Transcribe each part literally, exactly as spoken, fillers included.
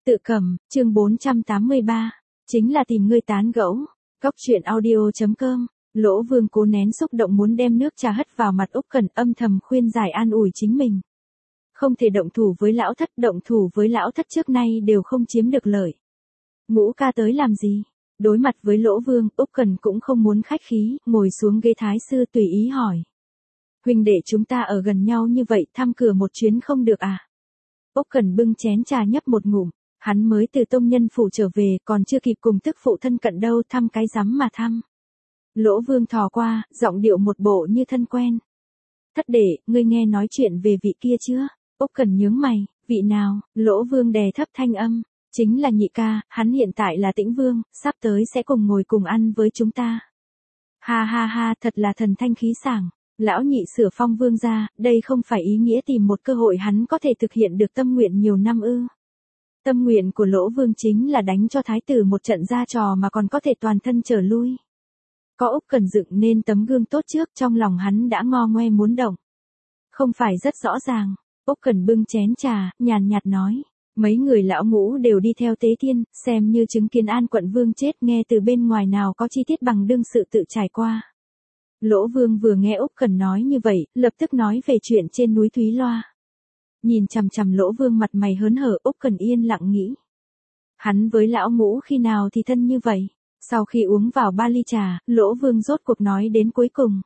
Tự cầm, chương bốn trăm tám mươi ba, chính là tìm ngươi tán gẫu. Góc truyện audio chấm com. Lỗ Vương cố nén xúc động muốn đem nước trà hất vào mặt Úc Cẩn, âm thầm khuyên giải an ủi chính mình. Không thể động thủ với lão thất, động thủ với lão thất trước nay đều không chiếm được lợi. Ngũ ca tới làm gì? Đối mặt với Lỗ Vương, Úc Cẩn cũng không muốn khách khí, ngồi xuống ghế thái sư tùy ý hỏi. Huynh đệ chúng ta ở gần nhau như vậy, thăm cửa một chuyến không được à? Úc Cẩn bưng chén trà nhấp một ngụm, hắn mới từ tông nhân phủ trở về, còn chưa kịp cùng tức phụ thân cận đâu, thăm cái rắm mà thăm. Lỗ Vương thò qua, giọng điệu một bộ như thân quen. Thất đệ, ngươi nghe nói chuyện về vị kia chưa? Úc Cẩn nhướng mày, vị nào? Lỗ Vương đè thấp thanh âm, chính là nhị ca, hắn hiện tại là Tĩnh Vương, sắp tới sẽ cùng ngồi cùng ăn với chúng ta. Ha ha ha, thật là thần thanh khí sảng. Lão nhị sửa phong vương gia, đây không phải ý nghĩa tìm một cơ hội hắn có thể thực hiện được tâm nguyện nhiều năm ư? Tâm nguyện của Lỗ Vương chính là đánh cho thái tử một trận ra trò mà còn có thể toàn thân trở lui. Có Úc Cẩn dựng nên tấm gương tốt trước, trong lòng hắn đã ngo ngoe muốn động. Không phải rất rõ ràng. Úc Cẩn bưng chén trà, nhàn nhạt nói, mấy người lão ngũ đều đi theo Tế Thiên, xem như chứng kiến An quận vương chết, nghe từ bên ngoài nào có chi tiết bằng đương sự tự trải qua. Lỗ Vương vừa nghe Úc Cẩn nói như vậy, lập tức nói về chuyện trên núi Thúy Loa. Nhìn chằm chằm Lỗ Vương mặt mày hớn hở, Úc Cẩn yên lặng nghĩ. Hắn với lão ngũ khi nào thì thân như vậy? Sau khi uống vào ba ly trà, Lỗ Vương rốt cuộc nói đến cuối cùng.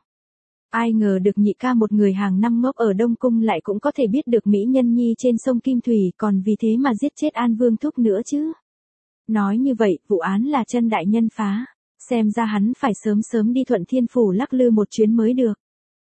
Ai ngờ được nhị ca một người hàng năm ngốc ở Đông Cung lại cũng có thể biết được mỹ nhân nhi trên sông Kim Thủy, còn vì thế mà giết chết An Vương thúc nữa chứ. Nói như vậy, vụ án là chân đại nhân phá. Xem ra hắn phải sớm sớm đi Thuận Thiên Phủ lắc lư một chuyến mới được.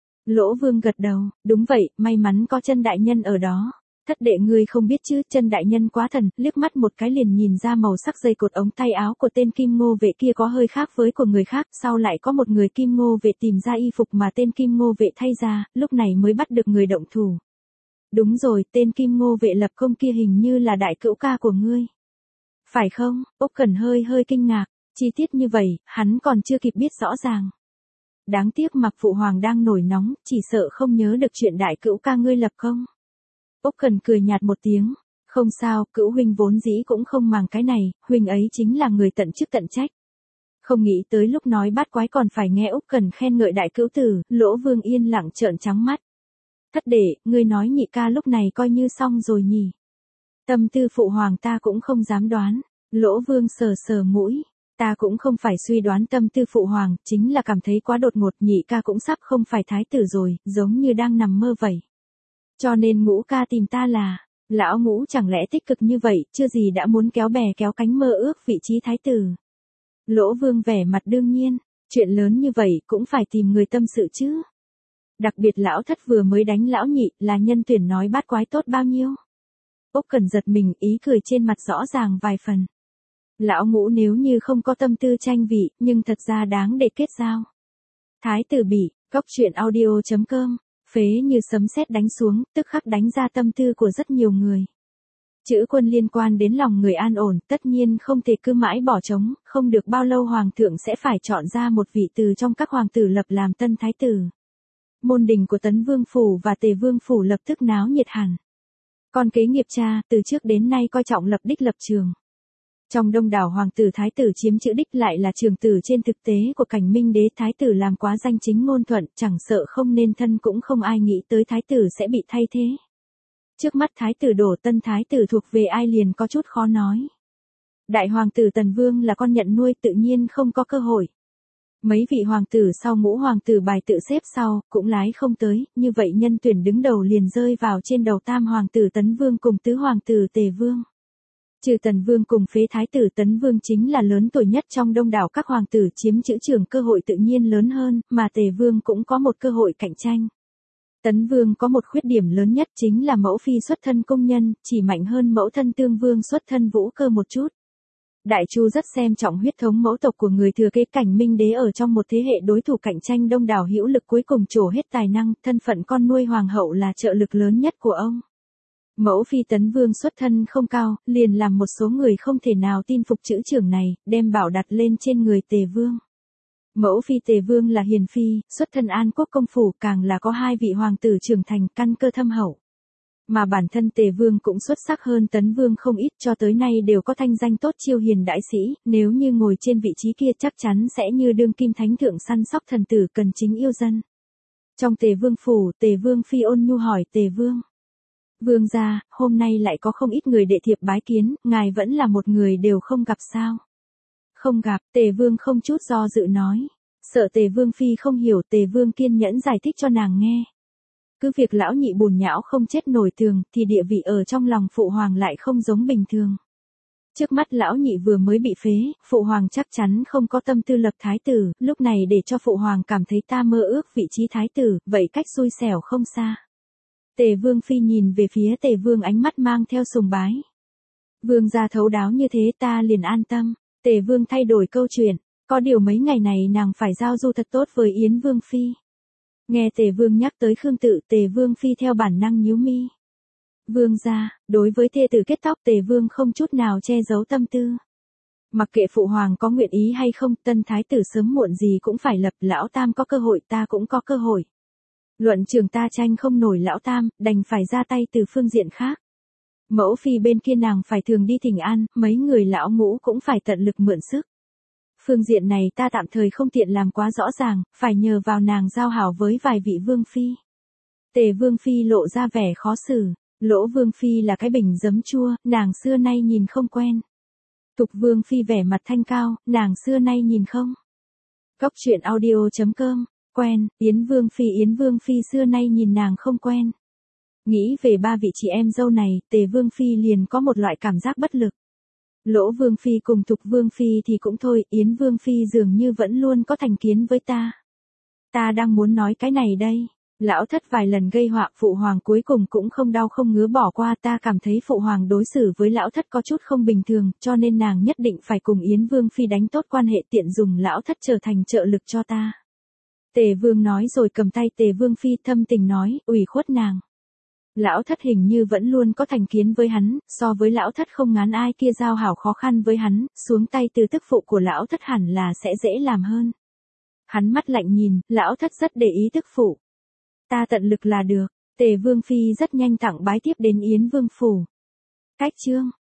Lỗ Vương gật đầu, đúng vậy, may mắn có chân đại nhân ở đó. Thất đệ ngươi không biết chứ, chân đại nhân quá thần, liếc mắt một cái liền nhìn ra màu sắc dây cột ống tay áo của tên Kim Ngô Vệ kia có hơi khác với của người khác, sau lại có một người Kim Ngô Vệ tìm ra y phục mà tên Kim Ngô Vệ thay ra, lúc này mới bắt được người động thủ. Đúng rồi, tên Kim Ngô Vệ lập công kia hình như là đại cữu ca của ngươi. Phải không? Úc Cẩn hơi hơi kinh ngạc. Chi tiết như vậy, hắn còn chưa kịp biết rõ ràng. Đáng tiếc Mạc Phụ Hoàng đang nổi nóng, chỉ sợ không nhớ được chuyện đại cữu ca ngươi lập công. Úc Cẩn cười nhạt một tiếng, không sao, cữu huynh vốn dĩ cũng không màng cái này, huynh ấy chính là người tận chức tận trách. Không nghĩ tới lúc nói bát quái còn phải nghe Úc Cẩn khen ngợi đại cữu tử, Lỗ Vương yên lặng trợn trắng mắt. Thất đệ, ngươi nói nhị ca lúc này coi như xong rồi nhỉ? Tâm tư Phụ Hoàng ta cũng không dám đoán. Lỗ Vương sờ sờ mũi. Ta cũng không phải suy đoán tâm tư Phụ Hoàng, chính là cảm thấy quá đột ngột, nhị ca cũng sắp không phải thái tử rồi, giống như đang nằm mơ vậy. Cho nên ngũ ca tìm ta là, lão ngũ chẳng lẽ tích cực như vậy, chưa gì đã muốn kéo bè kéo cánh mơ ước vị trí thái tử. Lỗ Vương vẻ mặt đương nhiên, chuyện lớn như vậy cũng phải tìm người tâm sự chứ. Đặc biệt lão thất vừa mới đánh lão nhị, là nhân tuyển nói bát quái tốt bao nhiêu. Úc Cẩn giật mình, ý cười trên mặt rõ ràng vài phần. Lão ngũ nếu như không có tâm tư tranh vị, nhưng thật ra đáng để kết giao. Thái tử bị, góc truyện audio chấm com, phế như sấm sét đánh xuống, tức khắc đánh ra tâm tư của rất nhiều người. Chữ quân liên quan đến lòng người an ổn, tất nhiên không thể cứ mãi bỏ trống, không được bao lâu hoàng thượng sẽ phải chọn ra một vị từ trong các hoàng tử lập làm tân thái tử. Môn đình của Tấn Vương phủ và Tề Vương phủ lập tức náo nhiệt hẳn. Con kế nghiệp cha, từ trước đến nay coi trọng lập đích lập trường. Trong đông đảo hoàng tử thái tử chiếm chữ đích lại là trường tử trên thực tế của Cảnh Minh đế, thái tử làm quá danh chính ngôn thuận, chẳng sợ không nên thân cũng không ai nghĩ tới thái tử sẽ bị thay thế. Trước mắt thái tử đổ tân thái tử thuộc về ai liền có chút khó nói. Đại hoàng tử Tần Vương là con nhận nuôi tự nhiên không có cơ hội. Mấy vị hoàng tử sau ngũ hoàng tử bài tự xếp sau, cũng lái không tới, như vậy nhân tuyển đứng đầu liền rơi vào trên đầu tam hoàng tử Tấn Vương cùng tứ hoàng tử Tề Vương. Trừ Tần Vương cùng phế thái tử Tấn Vương chính là lớn tuổi nhất trong đông đảo các hoàng tử, chiếm chữ trường cơ hội tự nhiên lớn hơn, mà Tề Vương cũng có một cơ hội cạnh tranh. Tấn Vương có một khuyết điểm lớn nhất chính là mẫu phi xuất thân công nhân, chỉ mạnh hơn mẫu thân Tương Vương xuất thân vũ cơ một chút. Đại Chu rất xem trọng huyết thống mẫu tộc của người thừa kế Cảnh Minh đế, ở trong một thế hệ đối thủ cạnh tranh đông đảo hữu lực cuối cùng trổ hết tài năng, thân phận con nuôi hoàng hậu là trợ lực lớn nhất của ông. Mẫu phi Tấn Vương xuất thân không cao, liền làm một số người không thể nào tin phục chữ trưởng này, đem bảo đặt lên trên người Tề Vương. Mẫu phi Tề Vương là hiền phi, xuất thân An Quốc công phủ, càng là có hai vị hoàng tử trưởng thành, căn cơ thâm hậu. Mà bản thân Tề Vương cũng xuất sắc hơn Tấn Vương không ít, cho tới nay đều có thanh danh tốt chiêu hiền đại sĩ, nếu như ngồi trên vị trí kia chắc chắn sẽ như đương kim thánh thượng săn sóc thần tử cần chính yêu dân. Trong Tề Vương phủ, Tề Vương phi ôn nhu hỏi Tề Vương. Vương gia, hôm nay lại có không ít người đệ thiệp bái kiến, ngài vẫn là một người đều không gặp sao? Không gặp, Tề Vương không chút do dự nói. Sợ Tề Vương phi không hiểu, Tề Vương kiên nhẫn giải thích cho nàng nghe. Cứ việc lão nhị bùn nhão không chết nổi tường, thì địa vị ở trong lòng phụ hoàng lại không giống bình thường. Trước mắt lão nhị vừa mới bị phế, phụ hoàng chắc chắn không có tâm tư lập thái tử, lúc này để cho phụ hoàng cảm thấy ta mơ ước vị trí thái tử, vậy cách xui xẻo không xa. Tề Vương phi nhìn về phía Tề Vương, ánh mắt mang theo sùng bái. Vương gia thấu đáo như thế ta liền an tâm. Tề Vương thay đổi câu chuyện, có điều mấy ngày này nàng phải giao du thật tốt với Yến Vương phi. Nghe Tề Vương nhắc tới Khương Tự, Tề Vương phi theo bản năng nhíu mi. Vương gia, đối với thê tử kết tóc Tề Vương không chút nào che giấu tâm tư. Mặc kệ phụ hoàng có nguyện ý hay không, tân thái tử sớm muộn gì cũng phải lập, lão tam có cơ hội ta cũng có cơ hội. Luận trường ta tranh không nổi lão tam, đành phải ra tay từ phương diện khác. Mẫu phi bên kia nàng phải thường đi thỉnh an, mấy người lão ngũ cũng phải tận lực mượn sức. Phương diện này ta tạm thời không tiện làm quá rõ ràng, phải nhờ vào nàng giao hảo với vài vị vương phi. Tề Vương phi lộ ra vẻ khó xử, Lỗ Vương phi là cái bình giấm chua, nàng xưa nay nhìn không quen. Tục Vương phi vẻ mặt thanh cao, nàng xưa nay nhìn không. Cốc truyện audio chấm com, quen, Yến Vương phi Yến Vương phi xưa nay nhìn nàng không quen. Nghĩ về ba vị chị em dâu này, Tề Vương phi liền có một loại cảm giác bất lực. Lỗ Vương phi cùng Thục Vương phi thì cũng thôi, Yến Vương phi dường như vẫn luôn có thành kiến với ta. Ta đang muốn nói cái này đây. Lão thất vài lần gây họa, phụ hoàng cuối cùng cũng không đau không ngứa bỏ qua, ta cảm thấy phụ hoàng đối xử với lão thất có chút không bình thường, cho nên nàng nhất định phải cùng Yến Vương phi đánh tốt quan hệ, tiện dùng lão thất trở thành trợ lực cho ta. Tề Vương nói rồi cầm tay Tề Vương phi thâm tình nói, ủy khuất nàng. Lão thất hình như vẫn luôn có thành kiến với hắn, so với lão thất không ngán ai kia giao hảo khó khăn với hắn, xuống tay từ tức phụ của lão thất hẳn là sẽ dễ làm hơn. Hắn mắt lạnh nhìn, lão thất rất để ý tức phụ. Ta tận lực là được. Tề Vương phi rất nhanh tặng bái tiếp đến Yến Vương phủ. Cách chương